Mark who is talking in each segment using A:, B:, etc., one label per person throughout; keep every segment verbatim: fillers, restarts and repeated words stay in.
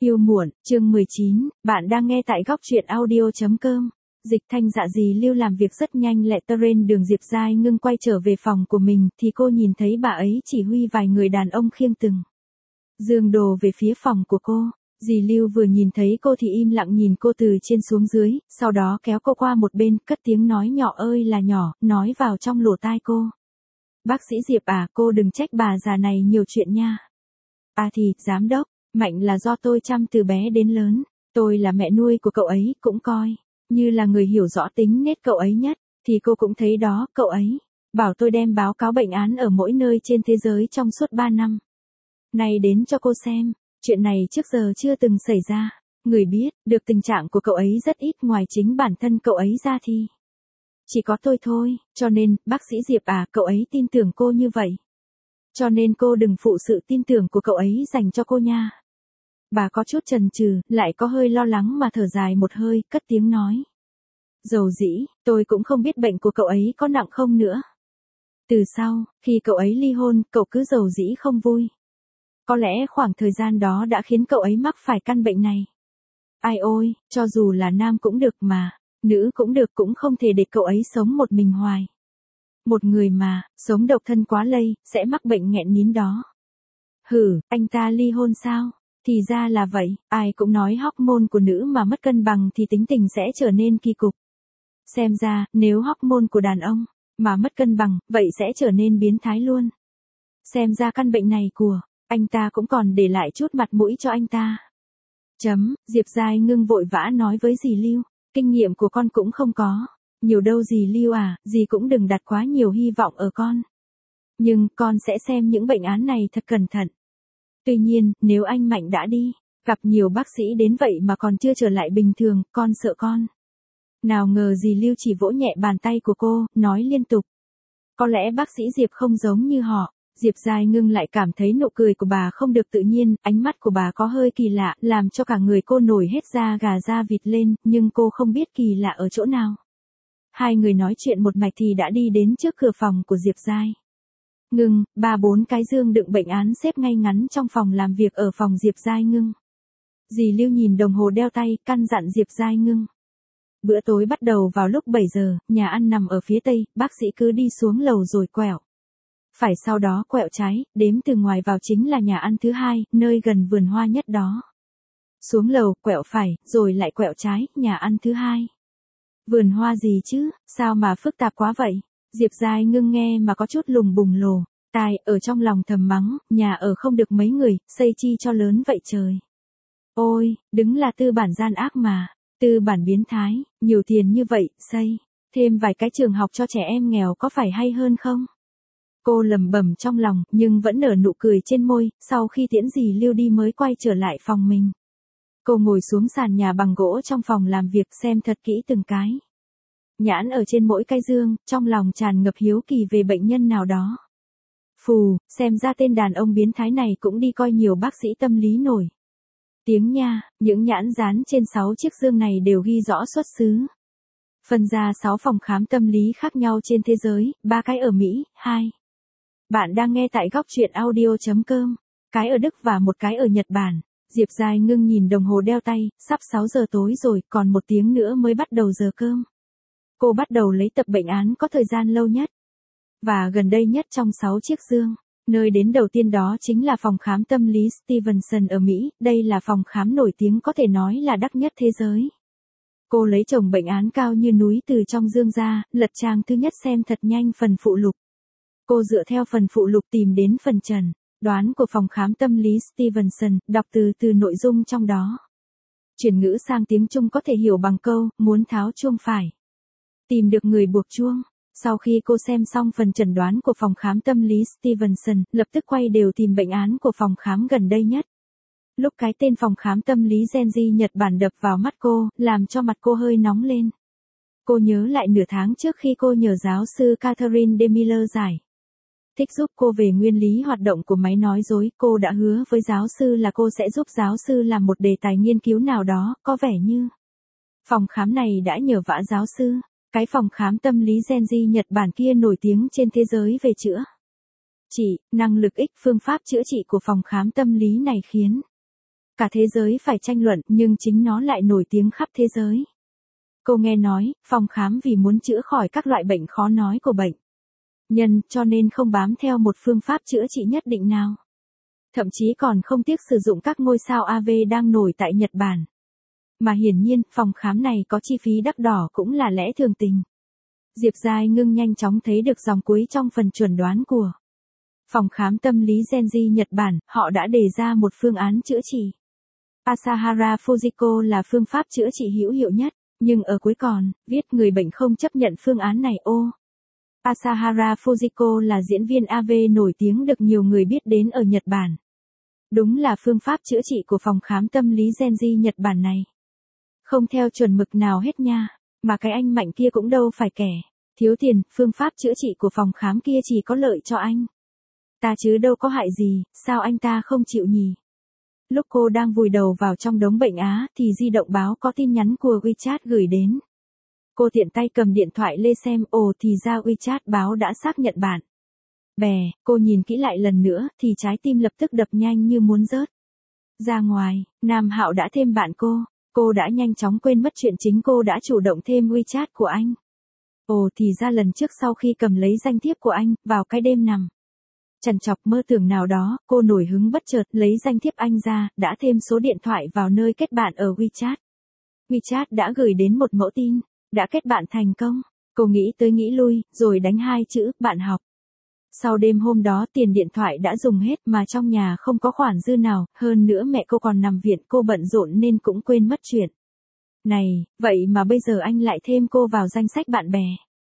A: Yêu muộn, chương mười chín, bạn đang nghe tại góc truyện audio chấm com. Dịch Thanh Dạ dì Lưu làm việc rất nhanh lẹ trên đường Diệp Giai Ngưng quay trở về phòng của mình thì cô nhìn thấy bà ấy chỉ huy vài người đàn ông khiêng từng giường đồ về phía phòng của cô. Dì Lưu vừa nhìn thấy cô thì im lặng nhìn cô từ trên xuống dưới, sau đó kéo cô qua một bên, cất tiếng nói nhỏ ơi là nhỏ, nói vào trong lỗ tai cô. Bác sĩ Diệp à, cô đừng trách bà già này nhiều chuyện nha. À thì, giám đốc, Mạnh là do tôi chăm từ bé đến lớn, tôi là mẹ nuôi của cậu ấy, cũng coi như là người hiểu rõ tính nết cậu ấy nhất, thì cô cũng thấy đó, cậu ấy bảo tôi đem báo cáo bệnh án ở mỗi nơi trên thế giới trong suốt ba năm nay đến cho cô xem. Chuyện này trước giờ chưa từng xảy ra, người biết được tình trạng của cậu ấy rất ít, ngoài chính bản thân cậu ấy ra thì chỉ có tôi thôi, cho nên, bác sĩ Diệp à, cậu ấy tin tưởng cô như vậy. Cho nên cô đừng phụ sự tin tưởng của cậu ấy dành cho cô nha. Bà có chút chần chừ, lại có hơi lo lắng mà thở dài một hơi, cất tiếng nói. Dầu dĩ, tôi cũng không biết bệnh của cậu ấy có nặng không nữa. Từ sau, khi cậu ấy ly hôn, cậu cứ dầu dĩ không vui. Có lẽ khoảng thời gian đó đã khiến cậu ấy mắc phải căn bệnh này. Ai ôi, cho dù là nam cũng được mà, nữ cũng được, cũng không thể để cậu ấy sống một mình hoài. Một người mà, sống độc thân quá lây, sẽ mắc bệnh nghẹn nín đó. Hử, anh ta ly hôn sao? Thì ra là vậy, ai cũng nói hormone của nữ mà mất cân bằng thì tính tình sẽ trở nên kỳ cục. Xem ra, nếu hormone của đàn ông mà mất cân bằng, vậy sẽ trở nên biến thái luôn. Xem ra căn bệnh này của anh ta cũng còn để lại chút mặt mũi cho anh ta. Chấm, Diệp Giai Ngưng vội vã nói với dì Lưu, kinh nghiệm của con cũng không có nhiều đâu dì Lưu à, dì cũng đừng đặt quá nhiều hy vọng ở con. Nhưng con sẽ xem những bệnh án này thật cẩn thận. Tuy nhiên, nếu anh Mạnh đã đi gặp nhiều bác sĩ đến vậy mà còn chưa trở lại bình thường, con sợ con. Nào ngờ dì Lưu chỉ vỗ nhẹ bàn tay của cô, nói liên tục. Có lẽ bác sĩ Diệp không giống như họ. Diệp Giai Ngưng lại cảm thấy nụ cười của bà không được tự nhiên, ánh mắt của bà có hơi kỳ lạ, làm cho cả người cô nổi hết da gà da vịt lên, nhưng cô không biết kỳ lạ ở chỗ nào. Hai người nói chuyện một mạch thì đã đi đến trước cửa phòng của Diệp Giai Ngưng, ba bốn cái dương đựng bệnh án xếp ngay ngắn trong phòng làm việc ở phòng Diệp Giai Ngưng. Dì Lưu nhìn đồng hồ đeo tay, căn dặn Diệp Giai Ngưng. Bữa tối bắt đầu vào lúc bảy giờ, nhà ăn nằm ở phía tây, bác sĩ cứ đi xuống lầu rồi quẹo phải, sau đó quẹo trái, đếm từ ngoài vào chính là nhà ăn thứ hai, nơi gần vườn hoa nhất đó. Xuống lầu, quẹo phải, rồi lại quẹo trái, nhà ăn thứ hai. Vườn hoa gì chứ, sao mà phức tạp quá vậy? Diệp Giai Ngưng nghe mà có chút lùng bùng lồ tai, ở trong lòng thầm mắng, nhà ở không được mấy người, xây chi cho lớn vậy trời. Ôi, đứng là tư bản gian ác mà, tư bản biến thái, nhiều tiền như vậy, xây thêm vài cái trường học cho trẻ em nghèo có phải hay hơn không? Cô lẩm bẩm trong lòng, nhưng vẫn nở nụ cười trên môi, sau khi tiễn dì Lưu đi mới quay trở lại phòng mình. Cô ngồi xuống sàn nhà bằng gỗ trong phòng làm việc, xem thật kỹ từng cái nhãn ở trên mỗi cái dương, trong lòng tràn ngập hiếu kỳ về bệnh nhân nào đó. Phù, xem ra tên đàn ông biến thái này cũng đi coi nhiều bác sĩ tâm lý nổi tiếng nha, những nhãn dán trên sáu chiếc dương này đều ghi rõ xuất xứ. Phân ra sáu phòng khám tâm lý khác nhau trên thế giới, ba cái ở Mỹ, hai. Bạn đang nghe tại góc truyện audio chấm com, cái ở Đức và một cái ở Nhật Bản. Diệp Giai Ngưng nhìn đồng hồ đeo tay, sắp sáu giờ tối rồi, còn một tiếng nữa mới bắt đầu giờ cơm. Cô bắt đầu lấy tập bệnh án có thời gian lâu nhất và gần đây nhất trong sáu chiếc dương. Nơi đến đầu tiên đó chính là phòng khám tâm lý Stevenson ở Mỹ, đây là phòng khám nổi tiếng có thể nói là đắt nhất thế giới. Cô lấy chồng bệnh án cao như núi từ trong dương ra, lật trang thứ nhất xem thật nhanh phần phụ lục. Cô dựa theo phần phụ lục tìm đến phần chẩn đoán của phòng khám tâm lý Stevenson, đọc từ từ nội dung trong đó. Chuyển ngữ sang tiếng Trung có thể hiểu bằng câu, muốn tháo chuông phải tìm được người buộc chuông. Sau khi cô xem xong phần chẩn đoán của phòng khám tâm lý Stevenson, lập tức quay đều tìm bệnh án của phòng khám gần đây nhất. Lúc cái tên phòng khám tâm lý Genji Nhật Bản đập vào mắt cô, làm cho mặt cô hơi nóng lên. Cô nhớ lại nửa tháng trước khi cô nhờ giáo sư Catherine DeMiller giải thích giúp cô về nguyên lý hoạt động của máy nói dối, cô đã hứa với giáo sư là cô sẽ giúp giáo sư làm một đề tài nghiên cứu nào đó, có vẻ như phòng khám này đã nhờ vả giáo sư. Cái phòng khám tâm lý Genji Nhật Bản kia nổi tiếng trên thế giới về chữa trị, năng lực ích, phương pháp chữa trị của phòng khám tâm lý này khiến Cả thế giới phải tranh luận nhưng chính nó lại nổi tiếng khắp thế giới. Cô nghe nói, phòng khám vì muốn chữa khỏi các loại bệnh khó nói của bệnh nhân cho nên không bám theo một phương pháp chữa trị nhất định nào. Thậm chí còn không tiếc sử dụng các ngôi sao a vê đang nổi tại Nhật Bản. Mà hiển nhiên, phòng khám này có chi phí đắt đỏ cũng là lẽ thường tình. Diệp Giai Ngưng nhanh chóng thấy được dòng cuối trong phần chuẩn đoán của phòng khám tâm lý Genji Nhật Bản, họ đã đề ra một phương án chữa trị. Asahara Fujiko là phương pháp chữa trị hữu hiệu nhất, nhưng ở cuối còn, viết người bệnh không chấp nhận phương án này ô. Asahara Fujiko là diễn viên a vê nổi tiếng được nhiều người biết đến ở Nhật Bản. Đúng là phương pháp chữa trị của phòng khám tâm lý Genji Nhật Bản này. Không theo chuẩn mực nào hết nha, mà cái anh Mạnh kia cũng đâu phải kẻ thiếu tiền, phương pháp chữa trị của phòng khám kia chỉ có lợi cho anh ta chứ đâu có hại gì, sao anh ta không chịu nhỉ? Lúc cô đang vùi đầu vào trong đống bệnh á thì di động báo có tin nhắn của WeChat gửi đến. Cô tiện tay cầm điện thoại lên xem, ồ thì ra WeChat báo đã xác nhận bạn bè, cô nhìn kỹ lại lần nữa thì trái tim lập tức đập nhanh như muốn rớt ra ngoài. Nam Hạo đã thêm bạn cô, cô đã nhanh chóng quên mất chuyện chính cô đã chủ động thêm WeChat của anh. Ồ thì ra lần trước sau khi cầm lấy danh thiếp của anh, vào cái đêm nằm trằn trọc mơ tưởng nào đó, cô nổi hứng bất chợt lấy danh thiếp anh ra, đã thêm số điện thoại vào nơi kết bạn ở WeChat. WeChat đã gửi đến một mẫu tin, đã kết bạn thành công. Cô nghĩ tới nghĩ lui, rồi đánh hai chữ, bạn học. Sau đêm hôm đó tiền điện thoại đã dùng hết mà trong nhà không có khoản dư nào, hơn nữa mẹ cô còn nằm viện, cô bận rộn nên cũng quên mất chuyện này, vậy mà bây giờ anh lại thêm cô vào danh sách bạn bè.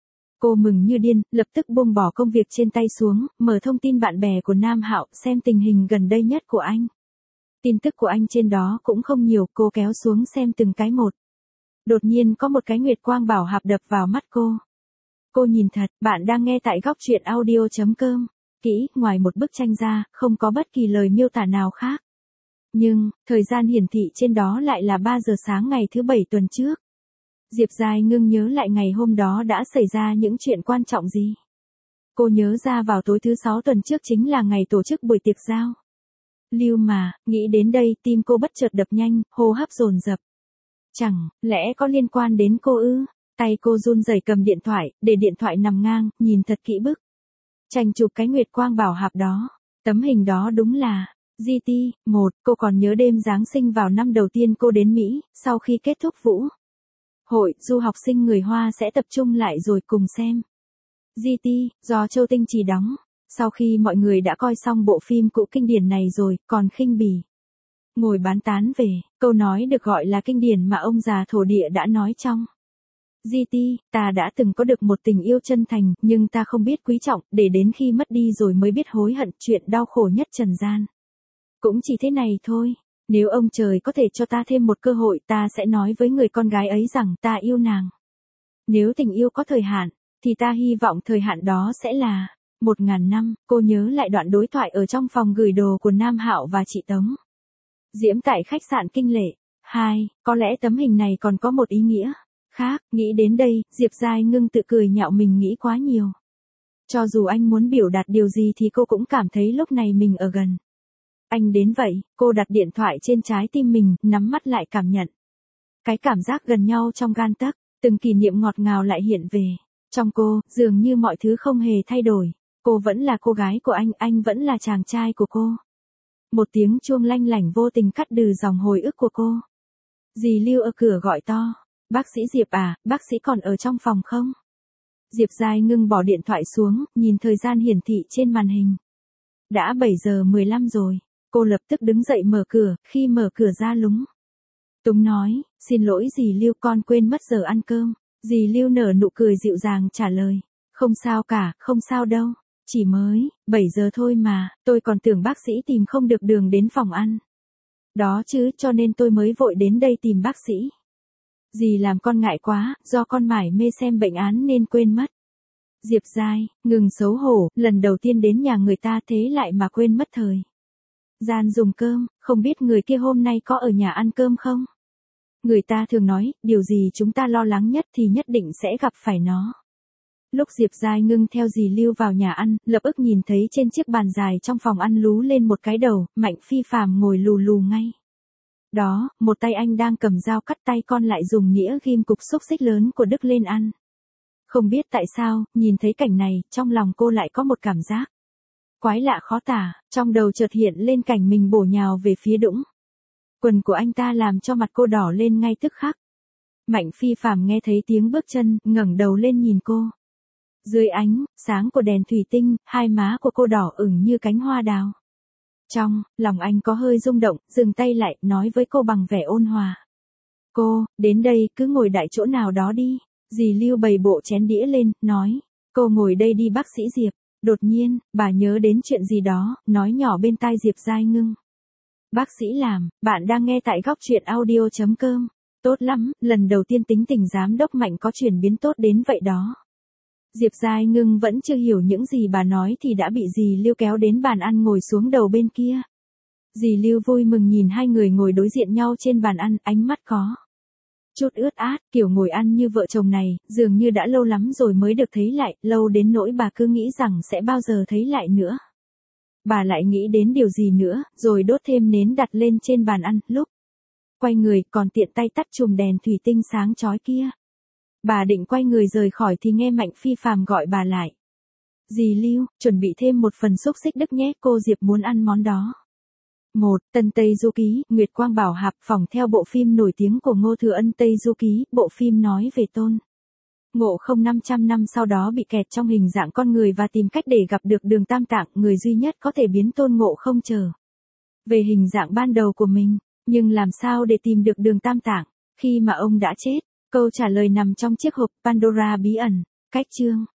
A: Cô mừng như điên, lập tức buông bỏ công việc trên tay xuống, mở thông tin bạn bè của Nam Hạo, xem tình hình gần đây nhất của anh. Tin tức của anh trên đó cũng không nhiều, cô kéo xuống xem từng cái một. Đột nhiên có một cái nguyệt quang bảo hạp đập vào mắt cô. Cô nhìn thật, bạn đang nghe tại góc truyện audio chấm com. Kỹ, ngoài một bức tranh ra, không có bất kỳ lời miêu tả nào khác. Nhưng, thời gian hiển thị trên đó lại là ba giờ sáng ngày thứ bảy tuần trước. Diệp Giai Ngưng nhớ lại ngày hôm đó đã xảy ra những chuyện quan trọng gì. Cô nhớ ra vào tối thứ sáu tuần trước chính là ngày tổ chức buổi tiệc giao lưu mà, nghĩ đến đây tim cô bất chợt đập nhanh, hô hấp dồn dập. Chẳng lẽ có liên quan đến cô ư? Tay cô run rẩy cầm điện thoại, để điện thoại nằm ngang, nhìn thật kỹ bức tranh chụp cái nguyệt quang bảo hạp đó. Tấm hình đó đúng là giê tê một, cô còn nhớ đêm Giáng sinh vào năm đầu tiên cô đến Mỹ, sau khi kết thúc vũ hội, du học sinh người Hoa sẽ tập trung lại rồi cùng xem giê tê, do Châu Tinh Trì đóng. Sau khi mọi người đã coi xong bộ phim cũ kinh điển này rồi, còn khinh bỉ ngồi bán tán về câu nói được gọi là kinh điển mà ông già thổ địa đã nói trong giê tê, ta đã từng có được một tình yêu chân thành, nhưng ta không biết quý trọng, để đến khi mất đi rồi mới biết hối hận, chuyện đau khổ nhất trần gian. Cũng chỉ thế này thôi, nếu ông trời có thể cho ta thêm một cơ hội, ta sẽ nói với người con gái ấy rằng ta yêu nàng. Nếu tình yêu có thời hạn, thì ta hy vọng thời hạn đó sẽ là một ngàn năm. Cô nhớ lại đoạn đối thoại ở trong phòng gửi đồ của Nam Hạo và chị Tống Diễm tại khách sạn Kinh Lệ. Hai, có lẽ tấm hình này còn có một ý nghĩa khác, nghĩ đến đây, Diệp Giai Ngưng tự cười nhạo mình nghĩ quá nhiều. Cho dù anh muốn biểu đạt điều gì thì cô cũng cảm thấy lúc này mình ở gần anh đến vậy. Cô đặt điện thoại trên trái tim mình, nắm mắt lại cảm nhận cái cảm giác gần nhau trong gan tấc, từng kỷ niệm ngọt ngào lại hiện về trong cô, dường như mọi thứ không hề thay đổi. Cô vẫn là cô gái của anh, anh vẫn là chàng trai của cô. Một tiếng chuông lanh lảnh vô tình cắt đừ dòng hồi ức của cô. Dì Lưu ở cửa gọi to. Bác sĩ Diệp à, bác sĩ còn ở trong phòng không? Diệp Giai Ngưng bỏ điện thoại xuống, nhìn thời gian hiển thị trên màn hình. Đã bảy giờ mười lăm rồi. Cô lập tức đứng dậy mở cửa, khi mở cửa ra lúng túng nói, xin lỗi dì Lưu, con quên mất giờ ăn cơm. Dì Lưu nở nụ cười dịu dàng trả lời, không sao cả, không sao đâu, chỉ mới bảy giờ thôi mà, tôi còn tưởng bác sĩ tìm không được đường đến phòng ăn đó chứ, cho nên tôi mới vội đến đây tìm bác sĩ. Dì làm con ngại quá, do con mải mê xem bệnh án nên quên mất. Diệp Giai Ngừng xấu hổ, lần đầu tiên đến nhà người ta thế lại mà quên mất thời gian dùng cơm, không biết người kia hôm nay có ở nhà ăn cơm không? Người ta thường nói, điều gì chúng ta lo lắng nhất thì nhất định sẽ gặp phải nó. Lúc Diệp Giai Ngưng theo dì Lưu vào nhà ăn, lập ức nhìn thấy trên chiếc bàn dài trong phòng ăn lú lên một cái đầu, Mạnh Phi Phàm ngồi lù lù ngay Đó, một tay anh đang cầm dao cắt tay con lại dùng nĩa ghim cục xúc xích lớn của Đức lên ăn. Không biết tại sao, nhìn thấy cảnh này, trong lòng cô lại có một cảm giác quái lạ khó tả, trong đầu chợt hiện lên cảnh mình bổ nhào về phía Dũng. Quần của anh ta làm cho mặt cô đỏ lên ngay tức khắc. Mạnh Phi Phàm nghe thấy tiếng bước chân, ngẩng đầu lên nhìn cô. Dưới ánh sáng của đèn thủy tinh, hai má của cô đỏ ửng như cánh hoa đào. Trong lòng anh có hơi rung động, dừng tay lại, nói với cô bằng vẻ ôn hòa. Cô, đến đây, cứ ngồi đại chỗ nào đó đi. Dì Lưu bày bộ chén đĩa lên, nói. Cô ngồi đây đi bác sĩ Diệp. Đột nhiên, bà nhớ đến chuyện gì đó, nói nhỏ bên tai Diệp Giai Ngưng. Bác sĩ Làm, bạn đang nghe tại góc truyện audio chấm com. Tốt lắm, lần đầu tiên tính tình giám đốc Mạnh có chuyển biến tốt đến vậy đó. Diệp Giai Ngưng vẫn chưa hiểu những gì bà nói thì đã bị dì Lưu kéo đến bàn ăn ngồi xuống đầu bên kia. Dì Lưu vui mừng nhìn hai người ngồi đối diện nhau trên bàn ăn, ánh mắt có chút ướt át, kiểu ngồi ăn như vợ chồng này, dường như đã lâu lắm rồi mới được thấy lại, lâu đến nỗi bà cứ nghĩ rằng sẽ bao giờ thấy lại nữa. Bà lại nghĩ đến điều gì nữa, rồi đốt thêm nến đặt lên trên bàn ăn, lúc quay người còn tiện tay tắt chùm đèn thủy tinh sáng chói kia. Bà định quay người rời khỏi thì nghe Mạnh Phi Phàm gọi bà lại. Dì Lưu, chuẩn bị thêm một phần xúc xích Đức nhé, cô Diệp muốn ăn món đó. một. Tân Tây Du Ký, Nguyệt Quang Bảo Hạp, phỏng theo bộ phim nổi tiếng của Ngô Thừa Ân Tây Du Ký, bộ phim nói về Tôn Ngộ Không năm trăm năm sau đó bị kẹt trong hình dạng con người và tìm cách để gặp được Đường Tam Tạng, người duy nhất có thể biến Tôn Ngộ Không trở về hình dạng ban đầu của mình. Nhưng làm sao để tìm được Đường Tam Tạng khi mà ông đã chết? Câu trả lời nằm trong chiếc hộp Pandora bí ẩn. Cách chương